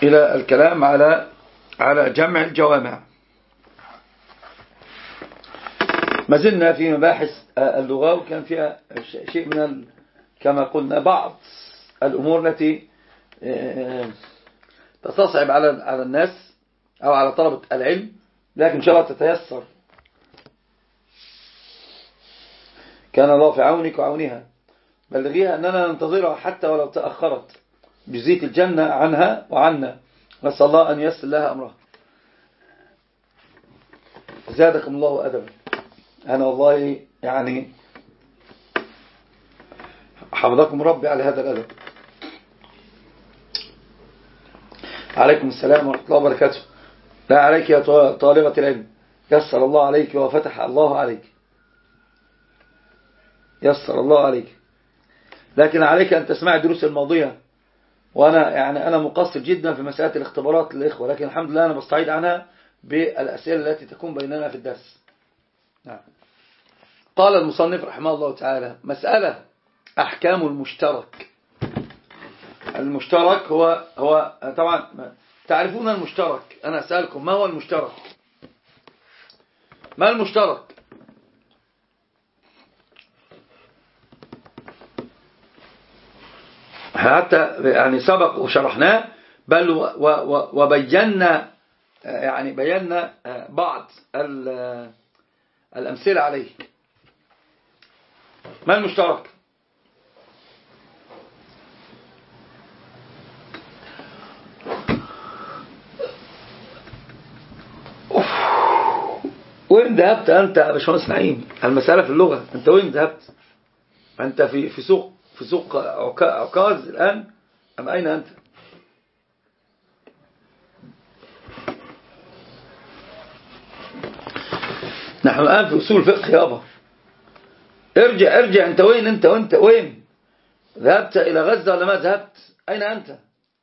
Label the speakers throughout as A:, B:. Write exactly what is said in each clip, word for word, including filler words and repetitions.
A: إلى الكلام على على جمع الجوامع. ما زلنا في مباحث اللغة، وكان فيها شيء من كما قلنا بعض الأمور التي تستصعب على على الناس أو على طلبة العلم، لكن إن شاء الله تتيسر. كان الله في عونك وعونها، بلغيها أننا ننتظرها حتى ولو تأخرت، جزيت الجنة عنها وعنا، نسأل الله أن ييسر لها أمرها. زادكم الله أدبا. أنا والله يعني حفظكم ربي على هذا الأدب. عليكم السلام ورحمة الله وبركاته. لا عليك يا طالبة العلم، يسر الله عليك وفتح الله عليك، يسر الله عليك. لكن عليك أن تسمع الدروس الماضية، وأنا يعني أنا مقصر جدا في مسألة الاختبارات للإخوة، لكن الحمد لله أنا بستعيد عنها بالأسئلة التي تكون بيننا في الدرس. نعم. قال المصنف رحمه الله تعالى: مسألة أحكام المشترك. المشترك هو هو طبعا تعرفون المشترك. أنا أسألكم ما هو المشترك؟ ما المشترك؟ حتى يعني سبق وشرحناه، بل وبينا يعني بينا بعض الأمثلة عليه. ما المشترك؟ وين ذهبت أنت يا باشمهندس نعيم؟ المسألة في اللغة، أنت وين ذهبت؟ أنت في في سوق في سوق عكاظ الآن أم أين أنت؟ نحن الآن في أصول فقه يابا. ارجع ارجع، أنت وين؟ أنت وأنت وين؟ ذهبت إلى غزة ولا ما ذهبت؟ أين أنت؟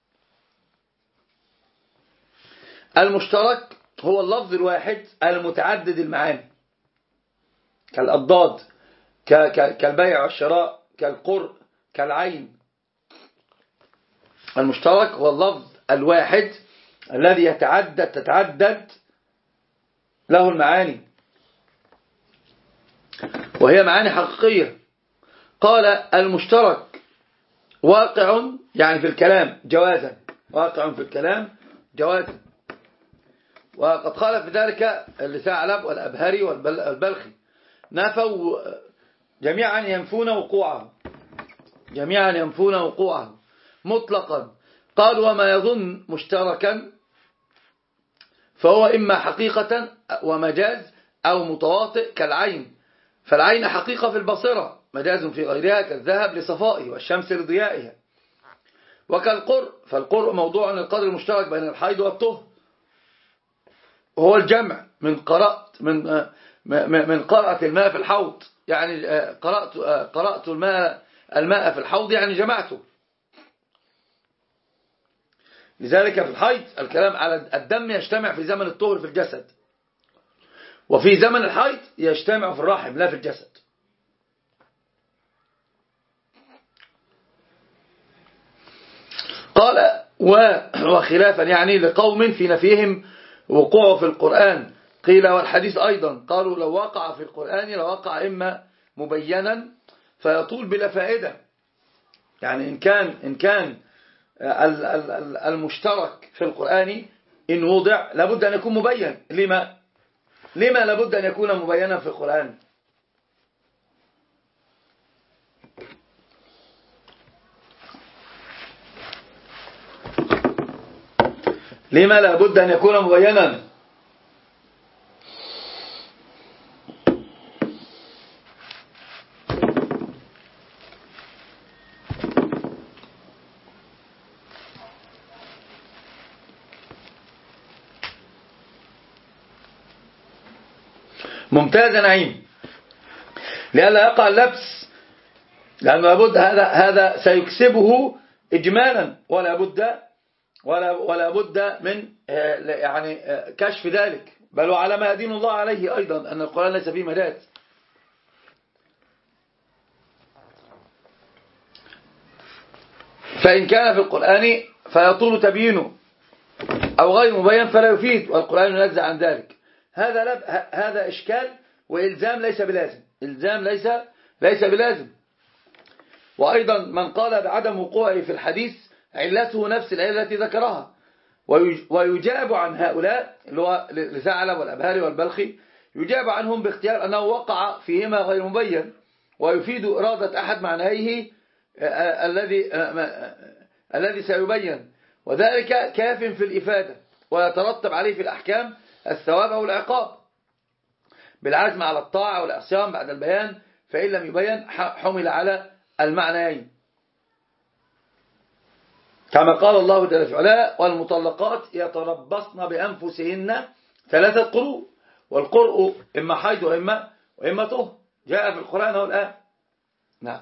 A: المشترك هو اللفظ الواحد المتعدد المعاني، كالأضداد، كالبيع والشراء، كالقرء، كالعين. المشترك هو اللفظ الواحد الذي يتعدد تتعدد له المعاني، وهي معاني حقيقية. قال المشترك واقع يعني في الكلام جوازا، واقع في الكلام جوازا. وقد قال في ذلك الثعلب والأبهري والبلخي، نفوا جميعا ينفون وقوعه، جميعا ينفون وقوعه مطلقا. قال وما يظن مشتركا فهو إما حقيقة ومجاز أو متواطئ كالعين، فالعين حقيقة في البصرة، مجاز في غيرها كالذهب لصفائه والشمس لضيائها. وكالقرء، فالقرء موضوع القدر المشترك بين الحيض والطهر، وهو الجمع من قرأت من من قرأت الماء في الحوض، يعني قرأت قرأت الماء الماء في الحوض يعني جمعته. لذلك في الحيض الكلام على الدم يجتمع في زمن الطهر في الجسد، وفي زمن الحيض يجتمع في الرحم لا في الجسد. قال وخلافا يعني لقوم في نفيهم وقوعه في القرآن، قيل والحديث أيضا، قالوا لو وقع في القرآن لوقع إما مبينا فيطول بلا فائدة. يعني إن كان إن كان المشترك في القرآن إن وضع لابد أن يكون مبين. لما لما لابد أن يكون مبينا في القرآن؟ لما لابد أن يكون مبينا؟ ممتاز يا نعيم. لئلا يقع اللبس، لأنه لابد هذا هذا سيكسبه إجمالا، ولا بد ولا ولا بد من يعني كشف ذلك، بل وعلى ما يدين الله عليه أيضا أن القرآن ليس فيه مجاز. فإن كان في القرآن فيطول تبيينه، أو غير مبين فلا يفيد، والقرآن ينزع عن ذلك. هذا لب... هذا إشكال وإلزام ليس بلازم، إلزام ليس ليس بلازم. وأيضا من قال بعدم وقوعه في الحديث علته نفس العلة التي ذكرها، ويجاب عن هؤلاء اللي هو لثعلب والأبهري والبلخي، يجاب عنهم باختيار أنه وقع فيهما غير مبين، ويفيد إرادة أحد معنيه الذي الذي سيبين، وذلك كاف في الإفادة، ويترتب عليه في الأحكام الثواب أو العقاب بالعزم على الطاعة والعصيان بعد البيان، فإن لم يبين حمل على المعنيين، كما قال الله جل وعلا: والمطلقات يتربصن بأنفسهن ثلاثة قروء، والقرء إما حيض وإما وإما طهر، جاء في القرآن والآن. نعم.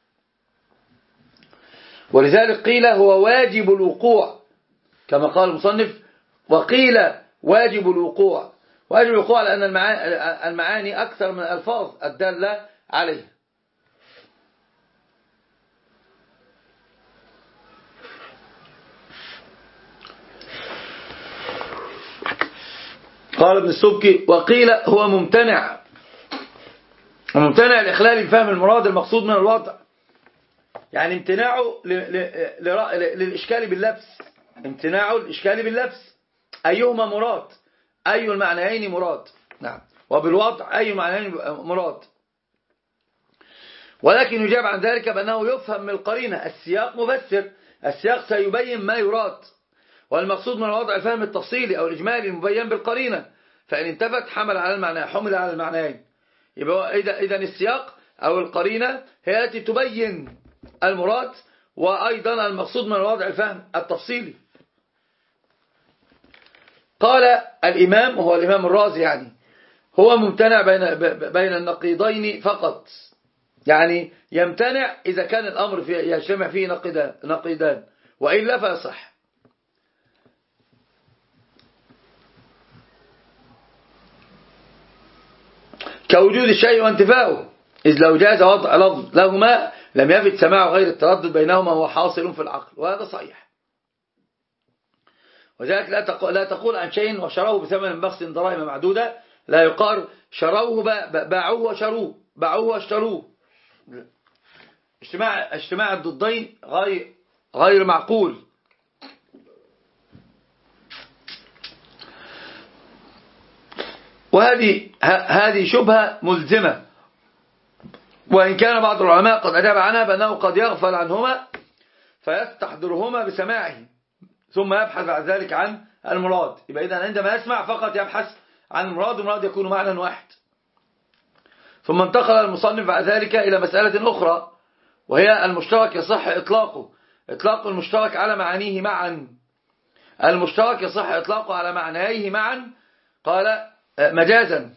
A: ولذلك قيل هو واجب الوقوع كما قال المصنف، وقيل واجب الوقوع. واجب الوقوع لأن المعاني أكثر من الألفاظ الدالة عليه. قال ابن السبكي: وقيل هو ممتنع، وممتنع الإخلال بفهم المراد المقصود من الوضع، يعني امتناعه للإشكال باللبس، امتناعه للإشكال باللبس، أيهما مراد، أي المعنيين مراد. نعم. وبالوضع أي المعنيين مراد. ولكن يجاب عن ذلك بأنه يفهم من القرينة، السياق مفسر، السياق سيبين ما يراد، والمقصود من الوضع الفهم التفصيلي أو الإجمالي المبين بالقرينة، فإن انتفت حمل على المعنى حمل على المعنيين. يبقى إذا إذا السياق أو القرينة هي التي تبين المراد، وأيضا المقصود من الوضع الفهم التفصيلي. قال الإمام وهو الإمام الرازي يعني هو ممتنع بين بين النقيضين فقط، يعني يمتنع إذا كان الأمر فيه يجتمع فيه نقيضان، وإلا فيصح. كوجود الشيء وانتفاؤه، إذ لو جاز وضع لفظ لهما لم يفد سماع غير التردد بينهما وهو حاصل في العقل، وهذا صحيح. وذلك لا تقول عن شيء وشروه بثمن بخس دراهم معدودة، لا يقال شروه باعوه وشروه باعوه واشتروه. اجتماع اجتماع الضدين غير غير معقول. وهذه هذه شبهة ملزمة، وإن كان بعض العلماء قد أجاب عنها بأنه قد يغفل عنهما فيستحضرهما بسماعه ثم يبحث بعد ذلك عن المراد. يبقى إذن عندما يسمع فقط يبحث عن المراد، والمراد يكون معنى واحد. ثم انتقل المصنف بعد ذلك إلى مسألة أخرى، وهي المشترك يصح إطلاقه إطلاق المشترك على معانيه معا. المشترك يصح إطلاقه على معنيه معا، قال مجازا،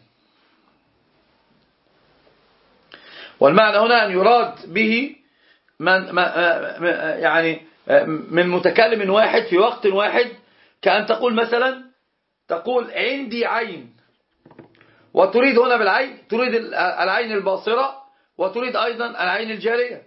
A: والمعنى هنا أن يراد به من يعني من متكلم واحد في وقت واحد، كأن تقول مثلا تقول عندي عين، وتريد هنا بالعين تريد العين الباصرة، وتريد أيضا العين الجارية.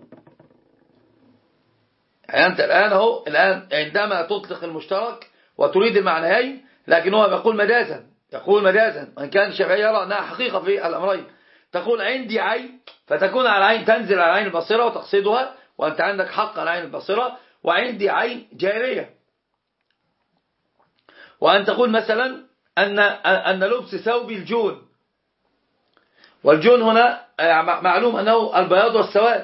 A: يعني أنت الآن هو الآن عندما تطلق المشترك وتريد المعنيين، لكن هو يقول مجازا، يقول مجازا، وإن كان الشافعي يرى أنها حقيقة في الأمرين. تقول عندي عين، فتكون على العين تنزل على العين الباصرة وتقصدها، وأنت عندك حق على العين الباصرة، وعندي عين جارية. وأن تقول مثلا أن أن لبس ثوب الجون، والجون هنا معلوم أنه البياض والسواد،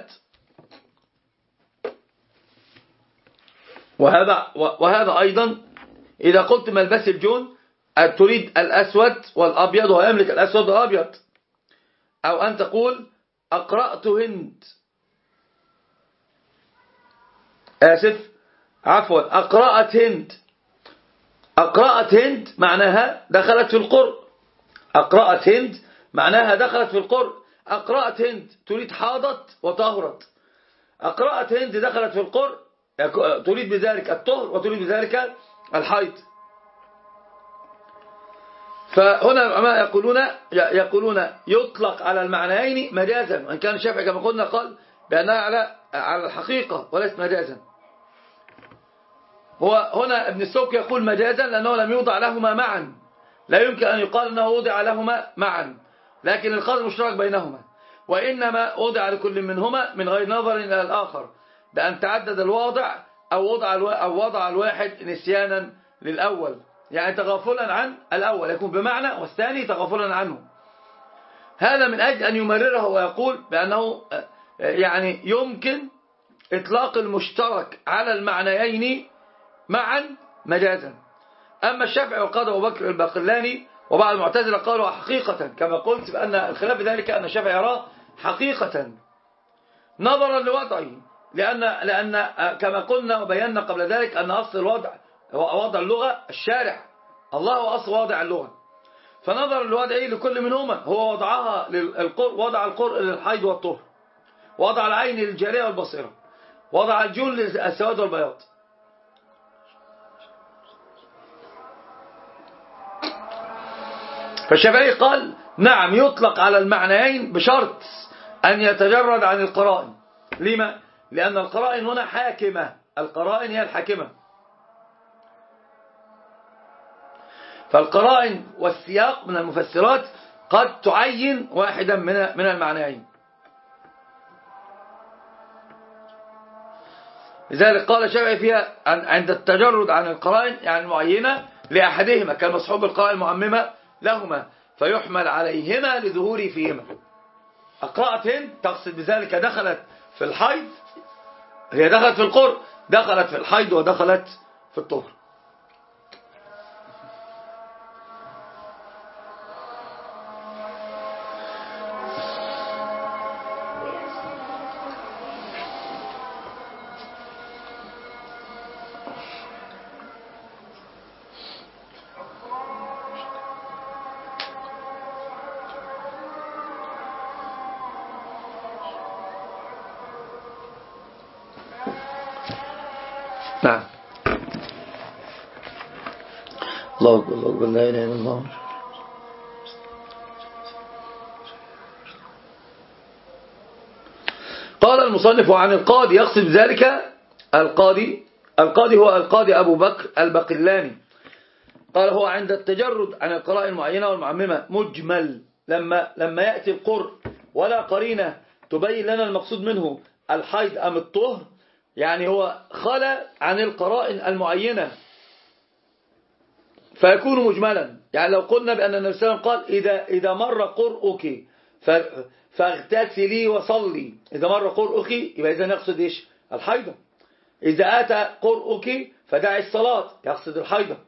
A: وهذا وهذا أيضا إذا قلت ملبس الجون تريد الأسود والأبيض ويملك الأسود والأبيض. أو أن تقول أقرأت هند، آسف عفوا أقرأت هند، أقرأت هند معناها دخلت في القرء، أقرأت هند معناها دخلت في القرء. أقرأت هند تريد حاضت وطهرت، أقرأت هند دخلت في القرء، تريد بذلك الطهر وتريد بذلك الحيض. فهنا العلماء يقولون يقولون يطلق على المعنيين مجازا، وإن كان الشافعي كما قلنا قال بأنها على على الحقيقة وليست مجازا. هو هنا ابن السوق يقول مجازا لأنه لم يوضع لهما معا، لا يمكن أن يقال أنه وضع لهما معا، لكن القصد مشترك بينهما، وإنما وضع لكل منهما من غير نظر إلى الآخر بأن تعدد الواضع أو وضع أو وضع الواحد نسيانا للأول، يعني تغافلا عن الأول يكون بمعنى والثاني تغافلا عنه. هذا من أجل أن يمرره ويقول بأنه يعني يمكن إطلاق المشترك على المعنيين معا مجازا. أما الشافعي وقال أبو بكر الباقلاني وبعض المعتزلة قالوا حقيقة، كما قلت بأن الخلاف ذلك أن الشافعي يراه حقيقة نظرا لوضعه، لأن, لأن كما قلنا وبينا قبل ذلك أن أصل الوضع وضع اللغة الشارع، الله هو أصل وضع اللغة، فنظرا لوضعه لكل منهما هو وضعها للقر وضع القرء للحيض والطهر، وضع العين للجارية والبصيرة، وضع الجون للسواد والبياض. فالشافعي قال نعم يطلق على المعنيين بشرط أن يتجرد عن القرائن. لما؟ لأن القرائن هنا حاكمة، القرائن هي الحاكمة، فالقرائن والسياق من المفسرات قد تعين واحدا من من المعنيين. لذلك قال الشافعي فيها عند التجرد عن القرائن يعني المعينة لأحدهما كالمصحوب القرائن المعممة لهما فيحمل عليهما لظهور فيهما. أقرأت هند تقصد بذلك دخلت في الحيض، هي دخلت في القرء، دخلت في الحيض ودخلت في الطهر. نعم. الله أكبر الله أكبر لا إله إلا الله. قال المصنف عن القاضي يقصد ذلك القاضي القاضي هو القاضي أبو بكر الباقلاني، قال هو عند التجرد عن القرائن المعينة والمعممة مجمل، لما لما يأتي القرء ولا قرينة تبين لنا المقصود منه الحيض أم الطهر، يعني هو خلى عن القرائن المعينة فيكون مجملا. يعني لو قلنا بأن النبي صلى الله عليه وسلم قال إذا, إذا مر قرؤك فاغتسلي وصلي، إذا مر قرؤك يبقى إذا يقصد إيش؟ الحيضة. إذا أتى قرؤك فدعي الصلاة يقصد الحيضة.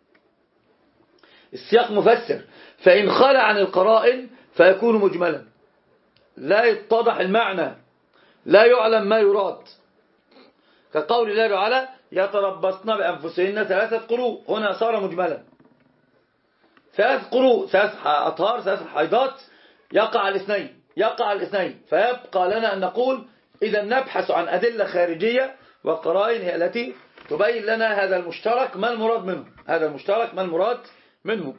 A: السياق مفسر، فإن خلى عن القرائن فيكون مجملا، لا يتضح المعنى، لا يعلم ما يراد، كقول الله تعالى يتربصن بأنفسهن ثلاثة قروء، هنا صار مجملا، ثلاث قروء، ثلاث أطهار، ثلاث حيضات، يقع الاثنين يقع الاثنين فيبقى لنا أن نقول إذا نبحث عن أدلة خارجية وقرائن هي التي تبين لنا هذا المشترك ما المراد منه، هذا المشترك ما المراد منه.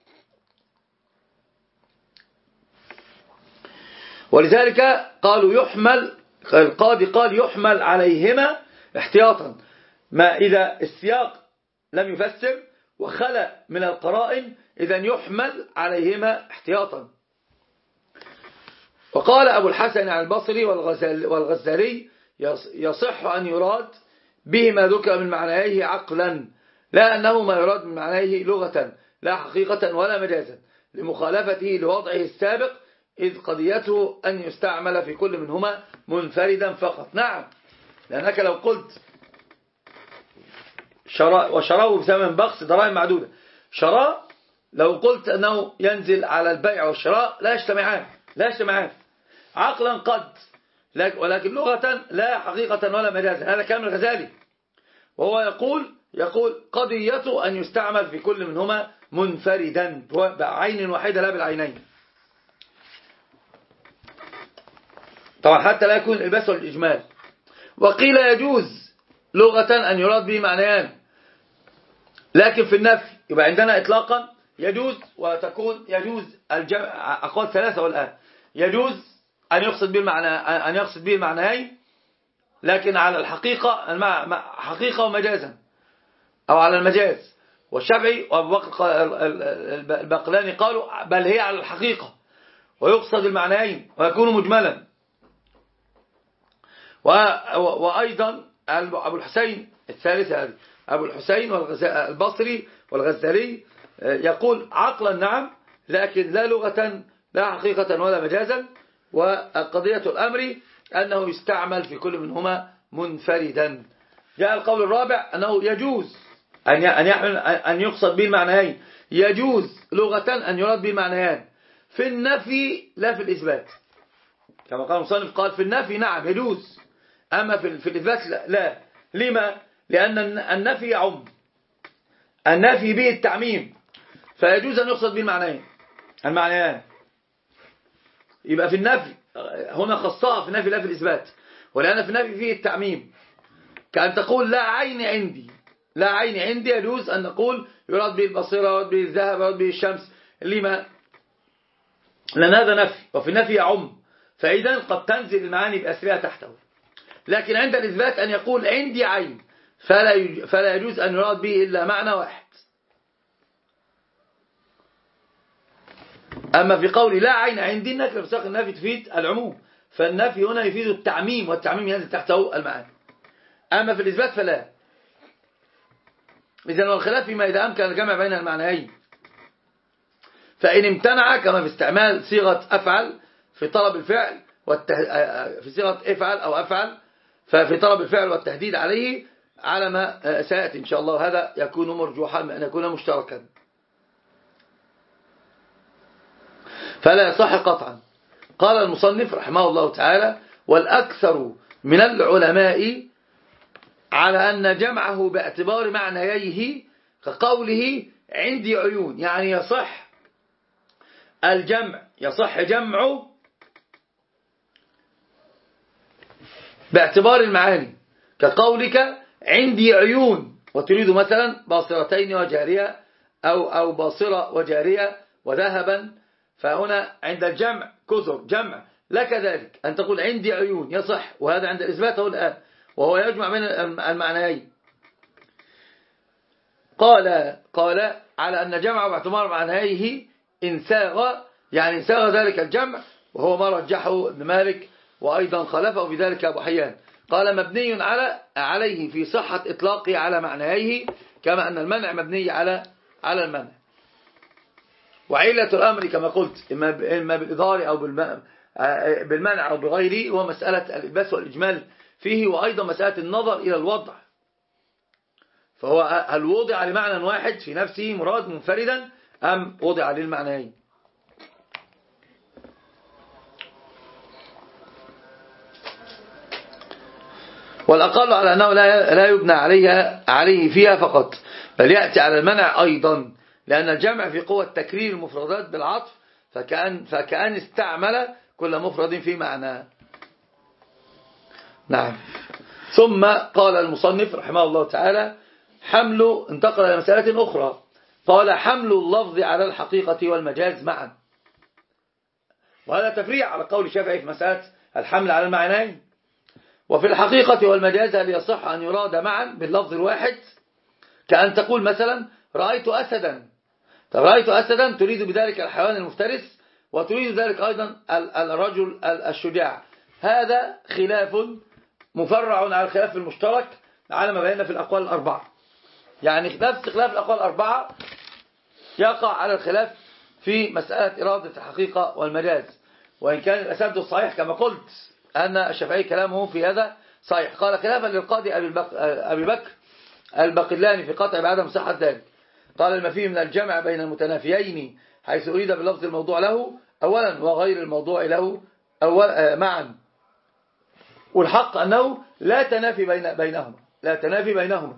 A: ولذلك قالوا يحمل، القاضي قال يحمل عليهما احتياطا، ما إذا السياق لم يفسر وخلى من القرائن إذا يحمل عليهما احتياطا. وقال أبو الحسن عن البصري والغزالي يصح أن يراد به ما ذكر من معنيه عقلا، لا أنه ما يراد من معنيه لغة لا حقيقة ولا مجازا، لمخالفته لوضعه السابق، إذ قضيته أن يستعمل في كل منهما منفردا فقط. نعم، لأنك لو قلت شراء وشراء بثمن بخس دراهم معدودة، شراء لو قلت أنه ينزل على البيع والشراء لا يجتمعان لا يجتمعان عقلا قد، ولكن لغة لا حقيقة ولا مجازا. هذا كلام الغزالي، وهو يقول يقول قضيته أن يستعمل في كل منهما منفردا بعين واحدة لا بالعينين. طبعا حتى لا يكون الباس والإجمال. وقيل يجوز لغة أن يراد به معنيان، لكن في النفي يبقى عندنا إطلاقا يجوز وتكون يجوز الجمع، أقوال ثلاثة والآن يجوز أن يقصد به المعنى أن يقصد به المعنيين، لكن على الحقيقة حقيقة ومجازا، أو على المجاز. والشافعي وأبو بكر الباقلاني قالوا بل هي على الحقيقة ويقصد المعنيين ويكون مجملا. وأيضا أبو الحسين الثالثة هذه أبو الحسين البصري والغزالي يقول عقلا نعم، لكن لا لغة لا حقيقة ولا مجازا. وقضية الأمر أنه يستعمل في كل منهما منفردا. جاء القول الرابع أنه يجوز أن يحمل أن يقصد به المعنيين، يجوز لغة أن يراد به المعنيان في النفي لا في الإثبات، كما قال المصنف قال في النفي نعم يجوز، أما في, في الإثبات لا, لا. لما؟ لأن النفي يعم، النفي به التعميم، فيجوز أن يقصد به المعنيين المعنيان. يبقى في النفي هنا خصها في النفي لا في الإثبات، ولأن في النفي فيه التعميم، كأن تقول لا عين عندي، لا عين عندي يجوز أن نقول يراد به البصيرة يراد به الذهب يراد به الشمس. لما؟ لأن هذا نفي، وفي النفي يعم، فإذا قد تنزل المعاني بأسرها تحته. لكن عند الإثبات أن يقول عندي عين فلا فلا يجوز أن يراد به إلا معنى واحد. أما في قولي لا عين عندي النكرة في سياق النفي تفيد العموم، فالنفي هنا يفيد التعميم، والتعميم ينزل تحته المعاني. أما في الإثبات فلا. إذن والخلاف فيما إذا أمكن الجمع بين المعنيين، فإن امتنع كما في استعمال صيغة أفعل في طلب الفعل والته... في صيغة افعل أو أفعل، ففي طلب الفعل والتهديد عليه على ما سيأتي إن شاء الله، هذا يكون مرجوحا أن يكون مشتركا، فلا يصح قطعا. قال المصنف رحمه الله تعالى والأكثر من العلماء على أن جمعه باعتبار معنييه كقوله عندي عيون، يعني يصح الجمع، يصح جمعه باعتبار المعاني، كقولك عندي عيون وتريد مثلا باصرتين وجارية أو, أو باصرة وجارية وذهبا، فهنا عند الجمع كثر جمع لك ذلك أن تقول عندي عيون يصح، وهذا عند الإثبات هو الآن، وهو يجمع بين المعنيين. قال قال على أن جمع باعتبار معنييه إن ساغ، يعني ساغ ذلك الجمع، وهو ما رجحه ابن مالك وأيضا خلفه بذلك أبو حيان. قال مبني على عليه في صحة إطلاقه على معنييه، كما أن المنع مبني على على المنع. وعلة الأمر كما قلت إما بالإظهار أو بالمنع أو بغيره، هو مسألة الإلباس والإجمال فيه، وأيضا مسألة النظر إلى الوضع، فهو هل وضع لمعنى واحد في نفسه مراد منفردا أم وضع للمعنيين. والأقل على أنه لا يبنى عليها عليه فيها فقط، بل يأتي على المنع أيضا، لأن الجمع في قوة تكرير المفردات بالعطف، فكأن, فكأن استعمل كل مفرد في معنى. نعم. ثم قال المصنف رحمه الله تعالى حمل، انتقل إلى مسألة أخرى، قال حمل اللفظ على الحقيقة والمجاز معا. وهذا تفريع على قول الشافعي في مسألة الحمل على المعنيين. وفي الحقيقة والمجاز هل يصح أن يراد معا باللفظ الواحد، كأن تقول مثلا رأيت أسدا، رأيت أسدا تريد بذلك الحيوان المفترس، وتريد ذلك أيضا الرجل الشجاع. هذا خلاف مفرع على الخلاف المشترك على ما بينا في الأقوال الأربعة، يعني نفس خلاف الأقوال الأربعة يقع على الخلاف في مسألة إرادة الحقيقة والمجاز. وإن كان الأسد الصحيح كما قلت أن الشافعي كلامه في هذا صحيح. قال خلافا للقاضي أبي بكر الباقلاني في قطع بعدم صحة ذلك، قال المفيه من الجمع بين المتنافيين حيث أريد باللفظ الموضوع له أولا وغير الموضوع له أولا معا، والحق أنه لا تنافي بين بينهما لا تنافي بينهما.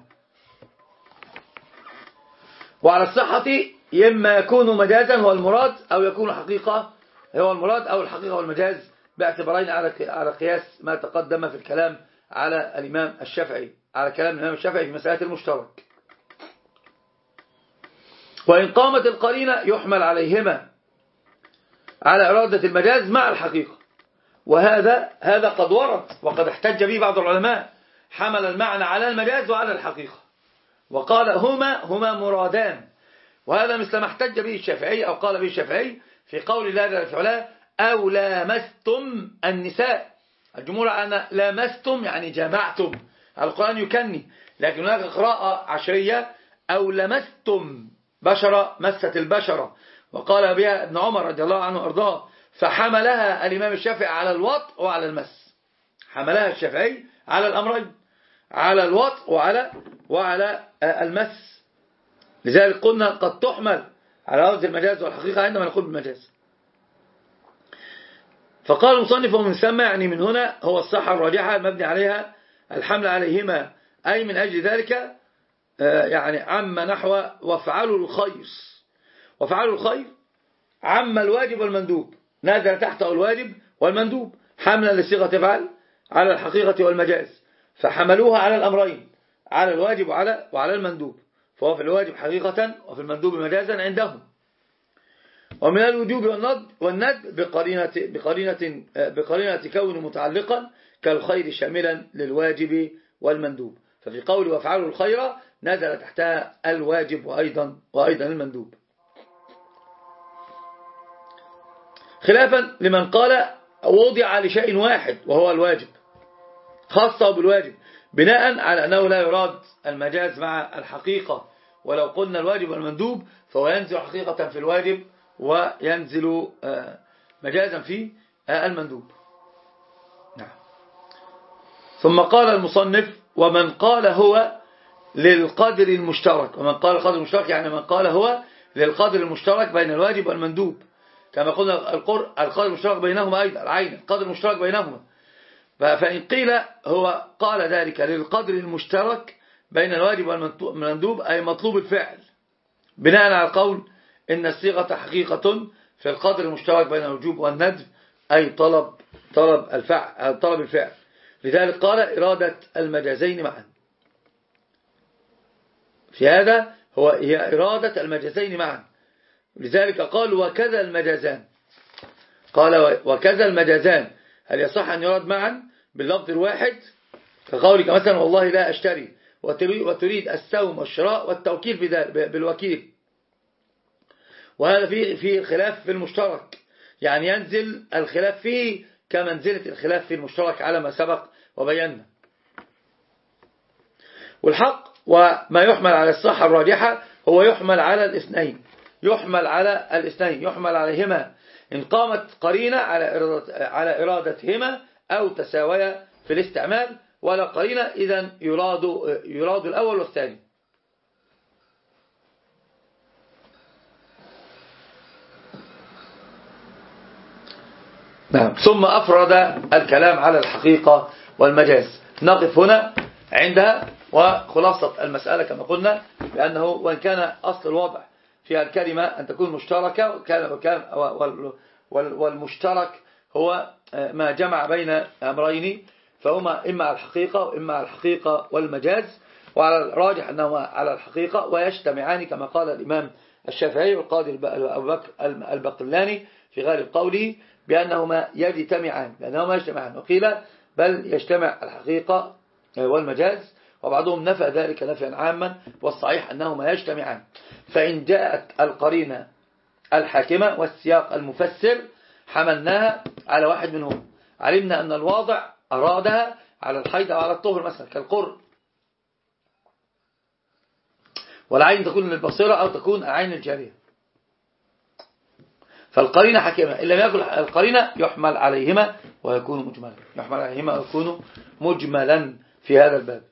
A: وعلى الصحة إما يكون مجازا هو المراد، أو يكون حقيقة هو المراد، أو الحقيقة والمجاز باعتبارين على على قياس ما تقدم في الكلام على الإمام الشافعي، على كلام الإمام الشافعي في مسألة المشترك. وإن قامت القرينة يحمل عليهما على إرادة المجاز مع الحقيقة، وهذا هذا قد ورد وقد احتج به بعض العلماء، حمل المعنى على المجاز وعلى الحقيقة، وقال هما هما مرادان، وهذا مثل ما احتج به الشافعي أو قال به الشافعي في قول الله جل في علاه أو لامستم النساء. الجمهور أن لامستم يعني جمعتم، القرآن يكني، لكن هناك قراءة عشرية أو لمستم بشرة، مست البشرة، وقال بها ابن عمر رضي الله عنه وارضاه، فحملها الإمام الشافعي على الوطء وعلى المس. حملها الشافعي على الأمرين، على الوطء وعلى وعلى المس. لذلك قلنا قد تحمل على لفظ المجاز والحقيقة عندما نقول بالمجاز. فقال المصنف ومن ثم يعني من هنا هو الصحة الراجحة المبني عليها الحمل عليهما، أي من أجل ذلك يعني عم نحو وافعلوا الخير. وافعلوا الخير عم الواجب والمندوب، نزل تحته الواجب والمندوب حملا لصيغة افعل على الحقيقة والمجاز، فحملوها على الأمرين، على الواجب وعلى وعلى المندوب، فهو في الواجب حقيقة وفي المندوب مجازا عندهم. ومن الوجوب والند والند بقرينة بقرينة بقرينة كونه متعلقا كالخير شاملا للواجب والمندوب، ففي قول وافعلوا الخير نزل تحتها الواجب وأيضا وأيضا المندوب، خلافا لمن قال وضع لشيء واحد وهو الواجب، خاصة بالواجب بناء على أنه لا يراد المجاز مع الحقيقة. ولو قلنا الواجب والمندوب فهو ينزل حقيقة في الواجب وينزل مجازا في المندوب. نعم. ثم قال المصنف ومن قال هو للقدر المشترك. ومن قال القدر المشترك يعني من قال هو للقدر المشترك بين الواجب والمندوب، كما قلنا القدر المشترك بينهما أيضا العين القدر المشترك بينهما. فإن قيل هو قال ذلك للقدر المشترك بين الواجب والمندوب أي مطلوب الفعل، بناء على القول إن الصيغة حقيقة في القدر المشترك بين الوجوب والندب، أي طلب طلب الفعل طلب الفعل. لذلك قال إرادة المجازين معا. في هذا هو هي إرادة المجازين معا، لذلك قال وكذا المجازان. قال وكذا المجازان، هل يصح أن يراد معا باللفظ الواحد كقولك مثلا والله لا أشتري، وتريد السوم والشراء والتوكيل بالوكيل، وهذا فيه في خلاف في المشترك، يعني ينزل الخلاف فيه كمنزلة الخلاف في المشترك على ما سبق وبينا. والحق وما يحمل على الصحة الراجحة هو يحمل على الاثنين، يحمل على الاثنين يحمل عليهما إن قامت قرينة على إرادة على إرادتهما أو تساويا في الاستعمال، ولا قرينة إذن يراد يراد الأول والثاني. نعم. ثم أفرد الكلام على الحقيقة والمجاز. نقف هنا عندها، وخلاصة المسألة كما قلنا بأنه وإن كان أصل الوضع في الكلمة أن تكون مشتركة، وكان وكان والمشترك هو ما جمع بين أمرين، فهما إما على الحقيقة وإما على الحقيقة والمجاز، وعلى الراجح أنهما على الحقيقة ويجتمعان كما قال الإمام الشافعي والقاضي البقلاني في غالب قوله بأنهما يجتمعان بأنهما يجتمعان وقيل بل يجتمع الحقيقة والمجاز، وبعضهم نفى ذلك نفيا عاما، والصحيح أنهما يجتمعان. فإن جاءت القرينة الحاكمة والسياق المفسر حملناها على واحد منهم، علمنا أن الواضع أرادها على الحيض أو على الطهر مثلا كالقر، والعين تكون للبصيرة أو تكون عين الجارية، فالقرينة حاكمة. إن لم يكن القرينة يحمل عليهما ويكون مجملا، يحمل عليهما ويكون مجملا في هذا الباب.